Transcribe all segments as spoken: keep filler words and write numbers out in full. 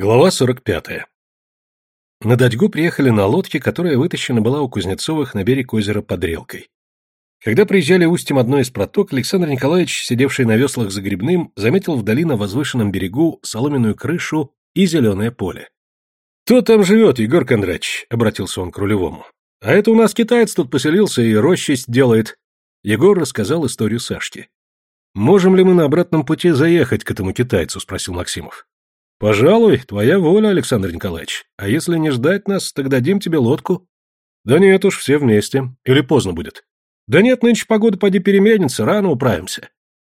Глава сорок пятая. На Дадьгу приехали на лодке, которая вытащена была у Кузнецовых на берег озера под Релкой. Когда приезжали устьем одной из проток, Александр Николаевич, сидевший на веслах за Грибным, заметил вдали на возвышенном берегу соломенную крышу и зеленое поле. «Кто там живет, Егор Кондратьевич?» — обратился он к рулевому. «А это у нас китаец тут поселился и рощисть делает». Егор рассказал историю Сашки. «Можем ли мы на обратном пути заехать к этому китайцу?» — спросил Максимов. «Пожалуй, твоя воля, Александр Николаевич. А если не ждать нас, так дадим тебе лодку». «Да нет уж, все вместе. Или поздно будет». «Да нет, нынче погода поди переменится, рано управимся».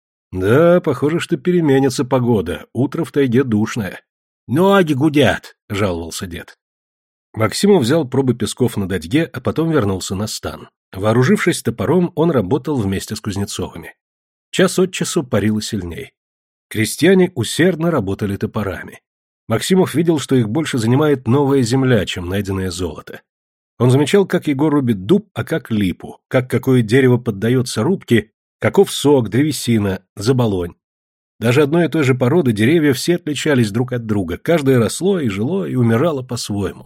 «Да, похоже, что переменится погода. Утро в тайге душное». «Ноги гудят», — жаловался дед. Максимов взял пробы песков на Дадьге, а потом вернулся на стан. Вооружившись топором, он работал вместе с Кузнецовыми. Час от часу парило сильней. Крестьяне усердно работали топорами. Максимов видел, что их больше занимает новая земля, чем найденное золото. Он замечал, как Егор рубит дуб, а как липу, как какое дерево поддается рубке, каков сок, древесина, заболонь. Даже одной и той же породы деревья все отличались друг от друга, каждое росло и жило и умирало по-своему.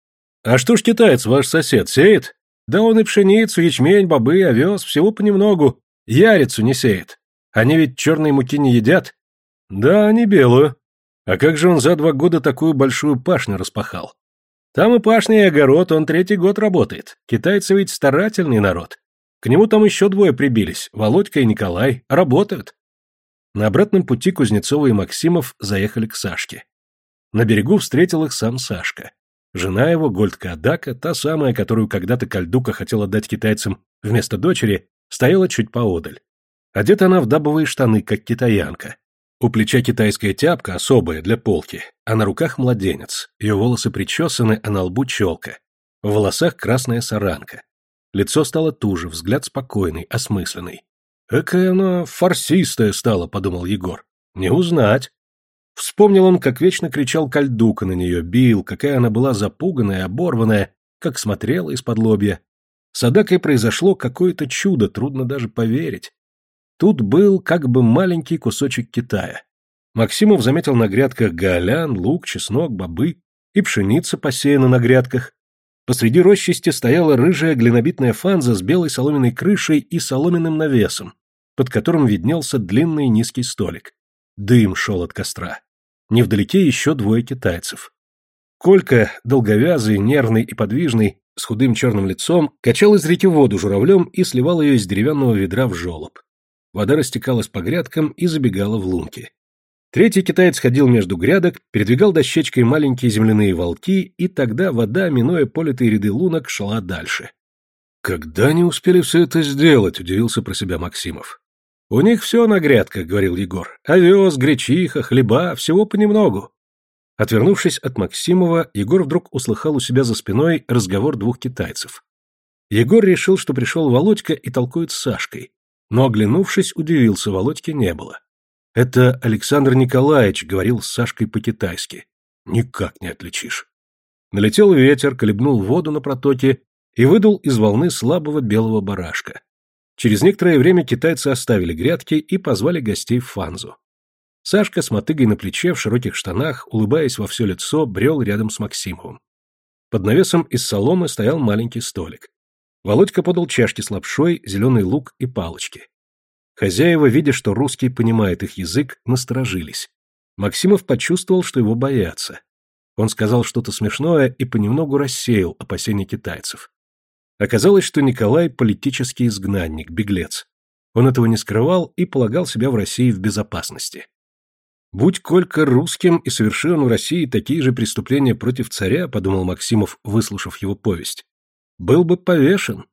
«А что ж китаец, ваш сосед, сеет?» «Да он и пшеницу, ячмень, бобы, овес, всего понемногу, ярицу не сеет. Они ведь черной муки не едят». «Да, не белую. А как же он за два года такую большую пашню распахал? Там и пашня, и огород, он третий год работает. Китайцы ведь старательный народ. К нему там еще двое прибились, Володька и Николай, работают». На обратном пути Кузнецова и Максимов заехали к Сашке. На берегу встретил их сам Сашка. Жена его, Гольдка Адака, та самая, которую когда-то Кальдука хотел отдать китайцам вместо дочери, стояла чуть поодаль. Одета она в дабовые штаны, как китаянка. У плеча китайская тяпка, особая, для полки, а на руках младенец. Ее волосы причесаны, а на лбу челка. В волосах красная саранка. Лицо стало туже, взгляд спокойный, осмысленный. «Экая она фарсистая стала», — подумал Егор. «Не узнать». Вспомнил он, как вечно кричал Кальдука на нее, бил, какая она была запуганная, оборванная, как смотрела из-под лобья. С Адакой произошло какое-то чудо, трудно даже поверить. Тут был как бы маленький кусочек Китая. Максимов заметил на грядках гаолян, лук, чеснок, бобы, и пшеница посеяна на грядках. Посреди рощисти стояла рыжая глинобитная фанза с белой соломенной крышей и соломенным навесом, под которым виднелся длинный низкий столик. Дым шел от костра. Невдалеке еще двое китайцев. Колька, долговязый, нервный и подвижный, с худым черным лицом, качал из реки воду журавлем и сливал ее из деревянного ведра в желоб. Вода растекалась по грядкам и забегала в лунки. Третий китаец ходил между грядок, передвигал дощечкой маленькие земляные волки, и тогда вода, минуя политые ряды лунок, шла дальше. «Когда они успели все это сделать?» — удивился про себя Максимов. «У них все на грядках», — говорил Егор. «Овес, гречиха, хлеба, всего понемногу». Отвернувшись от Максимова, Егор вдруг услыхал у себя за спиной разговор двух китайцев. Егор решил, что пришел Володька и толкует с Сашкой, но, оглянувшись, удивился, Володьки не было. «Это Александр Николаевич», — говорил с Сашкой по-китайски. «Никак не отличишь». Налетел ветер, колебнул воду на протоке и выдул из волны слабого белого барашка. Через некоторое время китайцы оставили грядки и позвали гостей в фанзу. Сашка с мотыгой на плече, в широких штанах, улыбаясь во все лицо, брел рядом с Максимовым. Под навесом из соломы стоял маленький столик. Володька подал чашки с лапшой, зеленый лук и палочки. Хозяева, видя, что русский понимает их язык, насторожились. Максимов почувствовал, что его боятся. Он сказал что-то смешное и понемногу рассеял опасения китайцев. Оказалось, что Николай — политический изгнанник, беглец. Он этого не скрывал и полагал себя в России в безопасности. «Будь Колька русским и совершил он в России такие же преступления против царя», — подумал Максимов, выслушав его повесть, — «был бы повешен».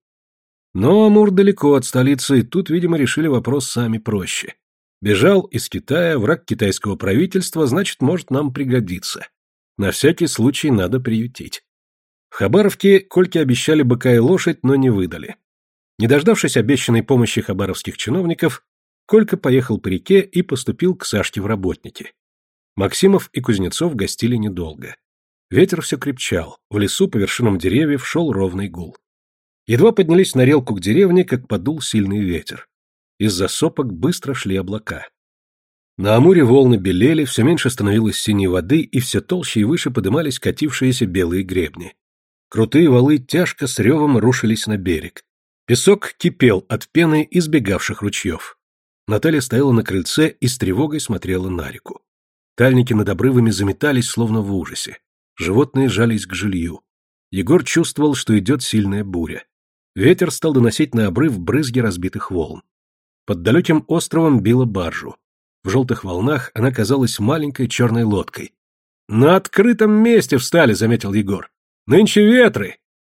Но Амур далеко от столицы, и тут, видимо, решили вопрос сами проще. Бежал из Китая, враг китайского правительства, значит, может нам пригодиться. На всякий случай надо приютить. В Хабаровке Кольке обещали быка и лошадь, но не выдали. Не дождавшись обещанной помощи хабаровских чиновников, Колька поехал по реке и поступил к Сашке в работники. Максимов и Кузнецов гостили недолго. Ветер все крепчал, в лесу по вершинам деревьев шел ровный гул. Едва поднялись на релку к деревне, как подул сильный ветер. Из-за сопок быстро шли облака. На Амуре волны белели, все меньше становилось синей воды, и все толще и выше подымались катившиеся белые гребни. Крутые валы тяжко с ревом рушились на берег. Песок кипел от пены избегавших ручьев. Наталья стояла на крыльце и с тревогой смотрела на реку. Тальники над обрывами заметались, словно в ужасе. Животные жались к жилью. Егор чувствовал, что идет сильная буря. Ветер стал доносить на обрыв брызги разбитых волн. Под далеким островом била баржу. В желтых волнах она казалась маленькой черной лодкой. «На открытом месте встали», — заметил Егор. «Нынче ветры.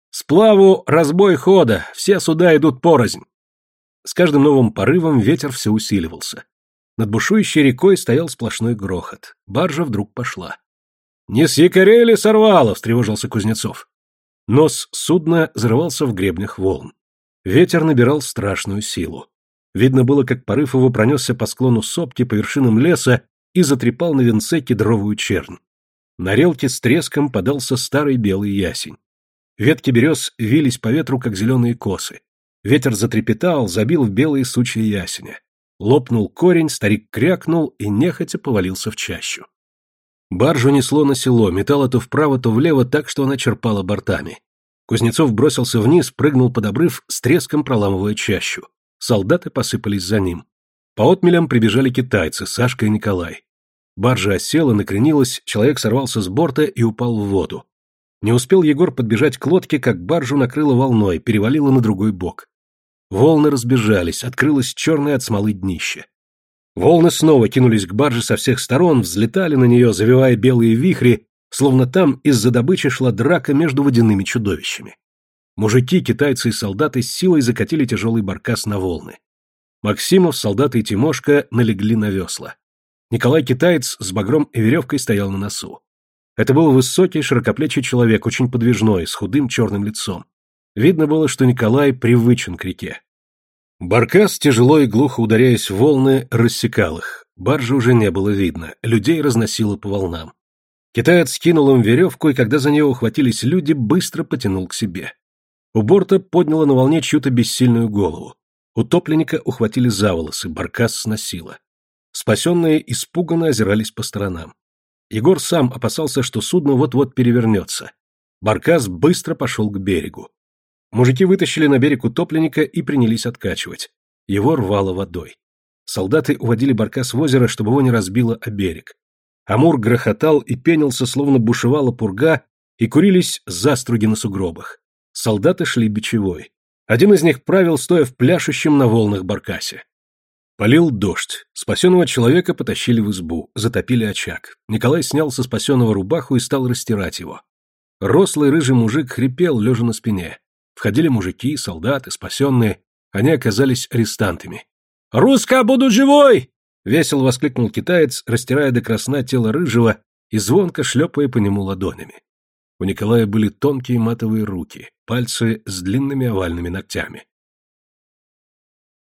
Сплаву разбой хода, все суда идут порознь». С каждым новым порывом ветер все усиливался. Над бушующей рекой стоял сплошной грохот. Баржа вдруг пошла. «Не с якорей ли сорвало?» — встревожился Кузнецов. Нос судна взрывался в гребнях волн. Ветер набирал страшную силу. Видно было, как порыв его пронесся по склону сопки, по вершинам леса и затрепал на венце кедровую чернь. На релке с треском подался старый белый ясень. Ветки берез вились по ветру, как зеленые косы. Ветер затрепетал, забил в белые сучья ясеня. Лопнул корень, старик крякнул и нехотя повалился в чащу. Баржу несло на село, метало то вправо, то влево так, что она черпала бортами. Кузнецов бросился вниз, прыгнул под обрыв, с треском проламывая чащу. Солдаты посыпались за ним. По отмелям прибежали китайцы, Сашка и Николай. Баржа осела, накренилась, человек сорвался с борта и упал в воду. Не успел Егор подбежать к лодке, как баржу накрыло волной, перевалило на другой бок. Волны разбежались, открылось черное от смолы днище. Волны снова кинулись к барже со всех сторон, взлетали на нее, завивая белые вихри, словно там из-за добычи шла драка между водяными чудовищами. Мужики, китайцы и солдаты с силой закатили тяжелый баркас на волны. Максимов, солдаты и Тимошка налегли на весла. Николай-китаец с багром и веревкой стоял на носу. Это был высокий, широкоплечий человек, очень подвижной, с худым черным лицом. Видно было, что Николай привычен к реке. Баркас, тяжело и глухо ударяясь в волны, рассекал их. Баржи уже не было видно, людей разносило по волнам. Китаец кинул им веревку, и когда за нее ухватились люди, быстро потянул к себе. У борта подняло на волне чью-то бессильную голову. Утопленника ухватили за волосы, баркас сносило. Спасенные испуганно озирались по сторонам. Егор сам опасался, что судно вот-вот перевернется. Баркас быстро пошел к берегу. Мужики вытащили на берег утопленника и принялись откачивать. Его рвало водой. Солдаты уводили баркас в озеро, чтобы его не разбило о берег. Амур грохотал и пенился, словно бушевала пурга, и курились заструги на сугробах. Солдаты шли бичевой. Один из них правил, стоя в пляшущем на волнах баркасе. Полил дождь. Спасенного человека потащили в избу, затопили очаг. Николай снял со спасенного рубаху и стал растирать его. Рослый рыжий мужик хрипел, лежа на спине. Входили мужики, солдаты, спасенные. Они оказались арестантами. «Руска, буду живой!» — весело воскликнул китаец, растирая до красна тело рыжего и звонко шлепая по нему ладонями. У Николая были тонкие матовые руки, пальцы с длинными овальными ногтями.